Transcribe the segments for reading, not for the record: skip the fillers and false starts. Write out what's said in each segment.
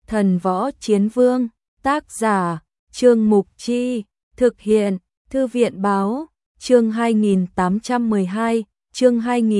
Thần Võ Chiến Vương, tác giả, Trương Mục Chi, thực hiện, Thư viện Báo, chương 2812, chương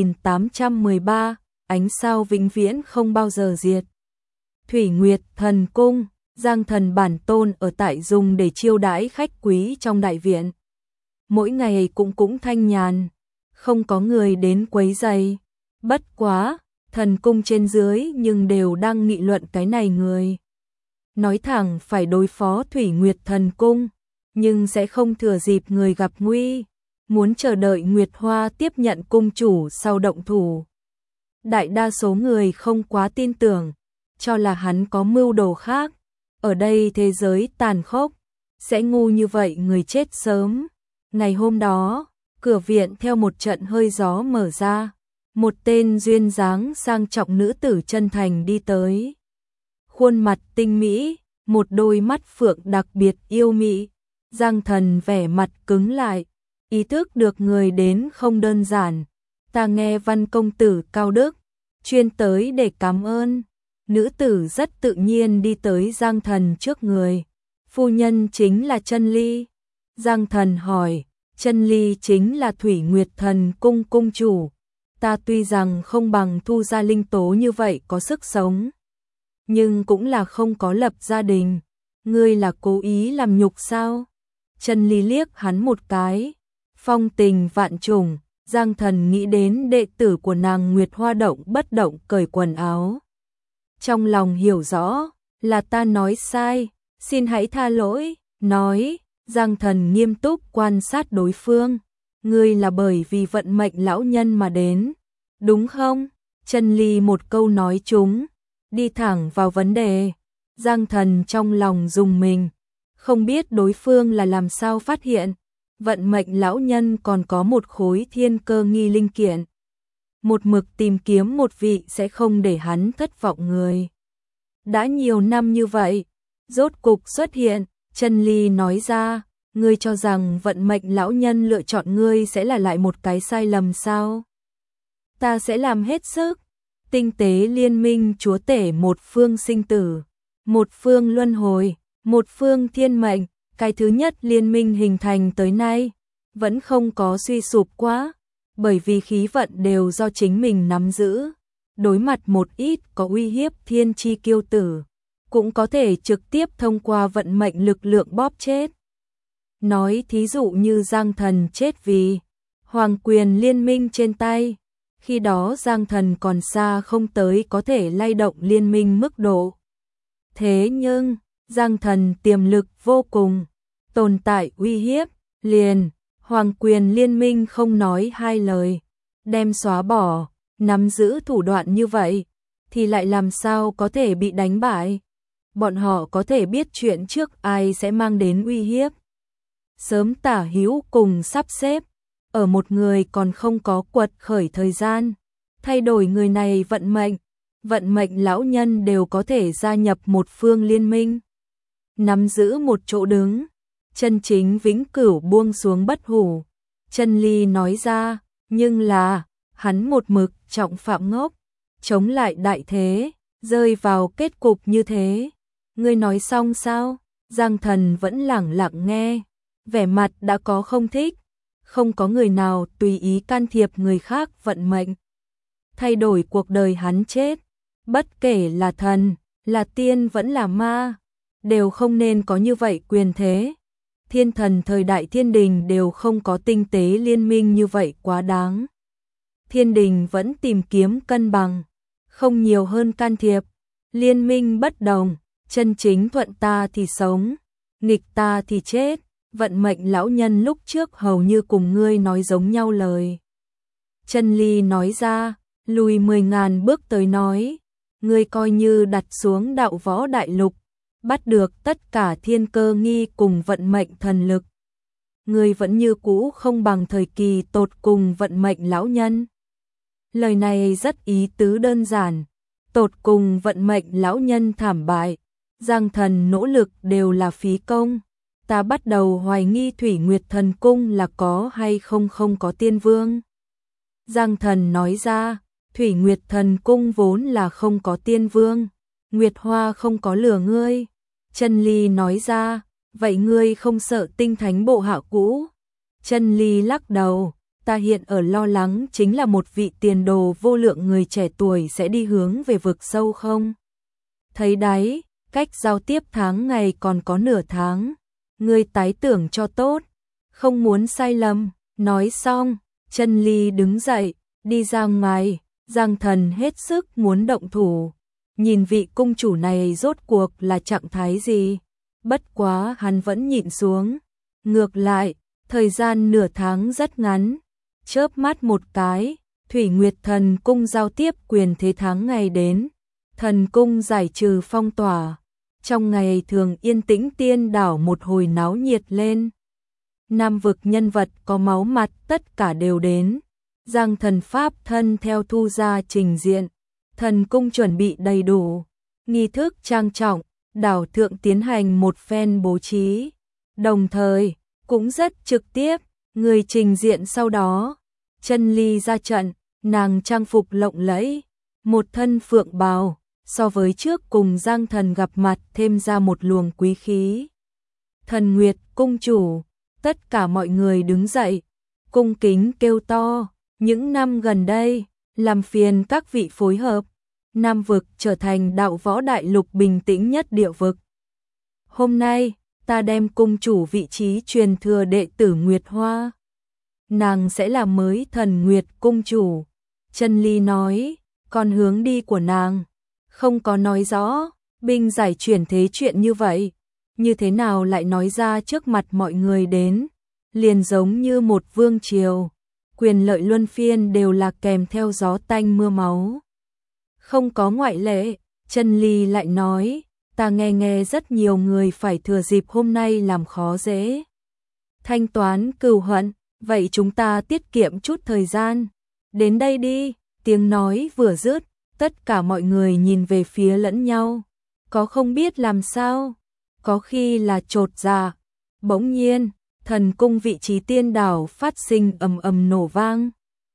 2813, ánh sao vĩnh viễn không bao giờ diệt. Thủy Nguyệt Thần Cung, Giang Thần bản tôn ở tại dùng để chiêu đãi khách quý trong đại viện. Mỗi ngày cũng thanh nhàn, không có người đến quấy rầy. Bất quá, thần cung trên dưới nhưng đều đang nghị luận cái này người. Nói thẳng phải đối phó Thủy Nguyệt Thần Cung, nhưng sẽ không thừa dịp người gặp nguy, muốn chờ đợi Nguyệt Hoa tiếp nhận cung chủ sau động thủ. Đại đa số người không quá tin tưởng, cho là hắn có mưu đồ khác. Ở đây thế giới tàn khốc, sẽ ngu như vậy người chết sớm. Ngày hôm đó, cửa viện theo một trận hơi gió mở ra, một tên duyên dáng sang trọng nữ tử chân thành đi tới. Khuôn mặt tinh mỹ, một đôi mắt phượng đặc biệt yêu mị. Giang Thần vẻ mặt cứng lại, ý thức được người đến không đơn giản. Ta nghe Văn công tử cao đức, chuyên tới để cảm ơn. Nữ tử rất tự nhiên đi tới Giang Thần trước người. Phu nhân chính là Chân Ly. Giang Thần hỏi, Chân Ly chính là Thủy Nguyệt Thần Cung cung chủ. Ta tuy rằng không bằng Thu Gia Linh Tố như vậy có sức sống, nhưng cũng là không có lập gia đình. Ngươi là cố ý làm nhục sao? Chân Ly liếc hắn một cái, phong tình vạn trùng. Giang Thần nghĩ đến đệ tử của nàng Nguyệt Hoa động bất động cởi quần áo. Trong lòng hiểu rõ, là ta nói sai, xin hãy tha lỗi. Nói, Giang Thần nghiêm túc quan sát đối phương. Ngươi là bởi vì vận mệnh lão nhân mà đến, đúng không? Chân Ly một câu nói trúng, đi thẳng vào vấn đề. Giang Thần trong lòng rùng mình, không biết đối phương là làm sao phát hiện. Vận mệnh lão nhân còn có một khối thiên cơ nghi linh kiện. Một mực tìm kiếm một vị sẽ không để hắn thất vọng người. Đã nhiều năm như vậy, rốt cục xuất hiện. Chân Ly nói ra, ngươi cho rằng vận mệnh lão nhân lựa chọn ngươi sẽ là lại một cái sai lầm sao? Ta sẽ làm hết sức. Tinh tế liên minh chúa tể một phương sinh tử, một phương luân hồi, một phương thiên mệnh. Cái thứ nhất liên minh hình thành tới nay, vẫn không có suy sụp quá, bởi vì khí vận đều do chính mình nắm giữ. Đối mặt một ít có uy hiếp thiên chi kiêu tử, cũng có thể trực tiếp thông qua vận mệnh lực lượng bóp chết. Nói thí dụ như Giang Thần chết vì hoàng quyền liên minh trên tay, khi đó Giang Thần còn xa không tới có thể lay động liên minh mức độ. Thế nhưng, Giang Thần tiềm lực vô cùng, tồn tại uy hiếp, liền, hoàng quyền liên minh không nói hai lời, đem xóa bỏ. Nắm giữ thủ đoạn như vậy, thì lại làm sao có thể bị đánh bại? Bọn họ có thể biết chuyện trước ai sẽ mang đến uy hiếp. Sớm tả hữu cùng sắp xếp, ở một người còn không có quật khởi thời gian, thay đổi người này vận mệnh lão nhân đều có thể gia nhập một phương liên minh. Nắm giữ một chỗ đứng, chân chính vĩnh cửu buông xuống bất hủ. Chân Ly nói ra, nhưng là, hắn một mực trọng phạm ngốc, chống lại đại thế, rơi vào kết cục như thế. Ngươi nói xong sao? Giang Thần vẫn lẳng lặng nghe, vẻ mặt đã có không thích. Không có người nào tùy ý can thiệp người khác vận mệnh, thay đổi cuộc đời hắn chết. Bất kể là thần, là tiên vẫn là ma, đều không nên có như vậy quyền thế. Thiên thần thời đại thiên đình đều không có tinh tế liên minh như vậy quá đáng. Thiên đình vẫn tìm kiếm cân bằng, không nhiều hơn can thiệp. Liên minh bất đồng, chân chính thuận ta thì sống, nghịch ta thì chết. Vận mệnh lão nhân lúc trước hầu như cùng ngươi nói giống nhau lời. Chân Ly nói ra, lùi 10.000 bước tới nói, ngươi coi như đặt xuống đạo võ đại lục, bắt được tất cả thiên cơ nghi cùng vận mệnh thần lực. Ngươi vẫn như cũ không bằng thời kỳ tột cùng vận mệnh lão nhân. Lời này rất ý tứ đơn giản, tột cùng vận mệnh lão nhân thảm bại, Giang Thần nỗ lực đều là phí công. Ta bắt đầu hoài nghi Thủy Nguyệt Thần Cung là có hay không có tiên vương. Giang Thần nói ra, Thủy Nguyệt Thần Cung vốn là không có tiên vương. Nguyệt Hoa không có lừa ngươi. Chân Ly nói ra, vậy ngươi không sợ tinh thánh bộ hạ cũ? Chân Ly lắc đầu, ta hiện ở lo lắng chính là một vị tiền đồ vô lượng người trẻ tuổi sẽ đi hướng về vực sâu không? Thấy đấy, cách giao tiếp tháng ngày còn có nửa tháng. Ngươi tái tưởng cho tốt, không muốn sai lầm. Nói xong, Chân Ly đứng dậy, đi ra ngoài. Giang Thần hết sức muốn động thủ. Nhìn vị cung chủ này rốt cuộc là trạng thái gì? Bất quá hắn vẫn nhịn xuống. Ngược lại, thời gian nửa tháng rất ngắn. Chớp mắt một cái, Thủy Nguyệt Thần Cung giao tiếp quyền thế tháng ngày đến. Thần Cung giải trừ phong tỏa. Trong ngày thường yên tĩnh Tiên Đảo một hồi náo nhiệt lên. Nam vực nhân vật có máu mặt tất cả đều đến. Giang Thần Pháp thân theo Thu gia trình diện. Thần Cung chuẩn bị đầy đủ. Nghi thức trang trọng, đảo thượng tiến hành một phen bố trí. Đồng thời, cũng rất trực tiếp, người trình diện sau đó. Chân Ly ra trận, nàng trang phục lộng lẫy. Một thân phượng bào, so với trước cùng Giang Thần gặp mặt thêm ra một luồng quý khí. Thần Nguyệt cung chủ, tất cả mọi người đứng dậy, cung kính kêu to. Những năm gần đây, làm phiền các vị phối hợp. Nam vực trở thành đạo võ đại lục bình tĩnh nhất địa vực. Hôm nay, ta đem cung chủ vị trí truyền thừa đệ tử Nguyệt Hoa. Nàng sẽ là mới Thần Nguyệt cung chủ. Chân Ly nói, còn hướng đi của nàng không có nói rõ, binh giải chuyển thế chuyện như vậy, như thế nào lại nói ra trước mặt mọi người đến, liền giống như một vương triều, quyền lợi luân phiên đều là kèm theo gió tanh mưa máu. Không có ngoại lệ, Chân Ly lại nói, ta nghe rất nhiều người phải thừa dịp hôm nay làm khó dễ. Thanh toán cừu hận, vậy chúng ta tiết kiệm chút thời gian. Đến đây đi, tiếng nói vừa dứt, tất cả mọi người nhìn về phía lẫn nhau. Có không biết làm sao, có khi là chột dạ. Bỗng nhiên, thần cung vị trí Tiên Đảo phát sinh ầm ầm nổ vang.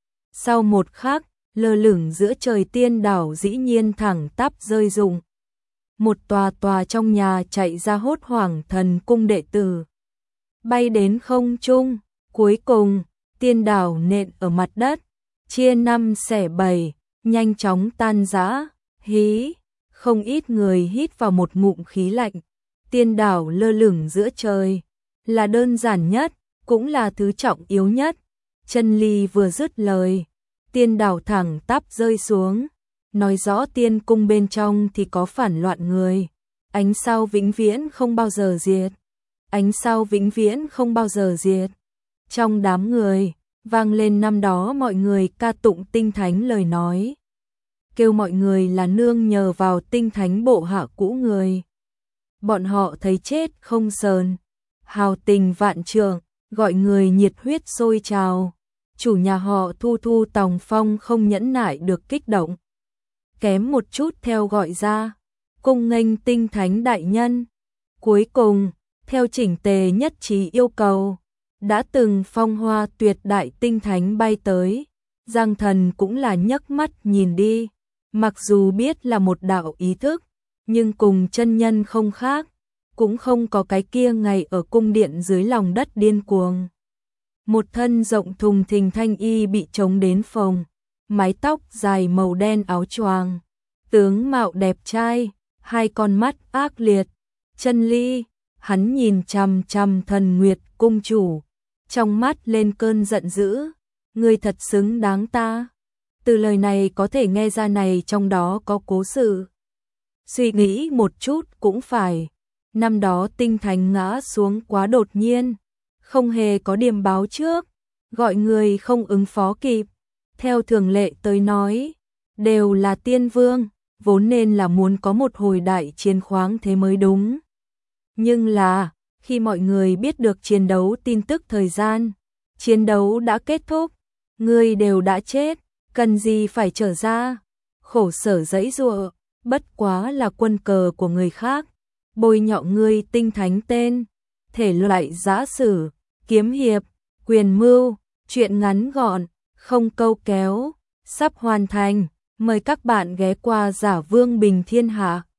Sau một khắc, lơ lửng giữa trời Tiên Đảo dĩ nhiên thẳng tắp rơi rụng. Một tòa trong nhà chạy ra hốt hoảng thần cung đệ tử. Bay đến không trung, cuối cùng, Tiên Đảo nện ở mặt đất, chia 5 xẻ 7, nhanh chóng tan rã. Hí, không ít người hít vào một ngụm khí lạnh. Tiên Đảo lơ lửng giữa trời, là đơn giản nhất, cũng là thứ trọng yếu nhất. Chân Ly vừa dứt lời, Tiên Đảo thẳng tắp rơi xuống, nói rõ tiên cung bên trong thì có phản loạn người. Ánh sao vĩnh viễn không bao giờ diệt. Ánh sao vĩnh viễn không bao giờ diệt. Trong đám người, vang lên năm đó mọi người ca tụng tinh thánh lời nói. Kêu mọi người là nương nhờ vào tinh thánh bộ hạ cũ người. Bọn họ thấy chết không sờn, hào tình vạn trượng, gọi người nhiệt huyết sôi trào. Chủ nhà họ Thu Tòng Phong không nhẫn nại được kích động. Kém một chút theo gọi ra, cung nghênh tinh thánh đại nhân. Cuối cùng, theo chỉnh tề nhất trí yêu cầu, đã từng phong hoa tuyệt đại tinh thánh bay tới. Giang Thần cũng là nhấc mắt nhìn đi, mặc dù biết là một đạo ý thức, nhưng cùng chân nhân không khác, cũng không có cái kia ngày ở cung điện dưới lòng đất điên cuồng. Một thân rộng thùng thình thanh y bị trống đến phồng, mái tóc dài màu đen áo choàng, tướng mạo đẹp trai, hai con mắt ác liệt. Chân Ly, hắn nhìn chằm chằm Thần Nguyệt cung chủ, trong mắt lên cơn giận dữ, ngươi thật xứng đáng ta. Từ lời này có thể nghe ra này trong đó có cố sự. Suy nghĩ một chút cũng phải, năm đó tinh thánh ngã xuống quá đột nhiên, không hề có điềm báo trước, gọi người không ứng phó kịp. Theo thường lệ tới nói, đều là tiên vương, vốn nên là muốn có một hồi đại chiến khoáng thế mới đúng. Nhưng là, khi mọi người biết được chiến đấu tin tức thời gian, chiến đấu đã kết thúc, người đều đã chết, cần gì phải trở ra, khổ sở giãy giụa, bất quá là quân cờ của người khác, bôi nhọ ngươi tinh thánh tên, thể loại giã sử, kiếm hiệp, quyền mưu, truyện ngắn gọn, không câu kéo, sắp hoàn thành, mời các bạn ghé qua Giả Vương Bình Thiên Hạ.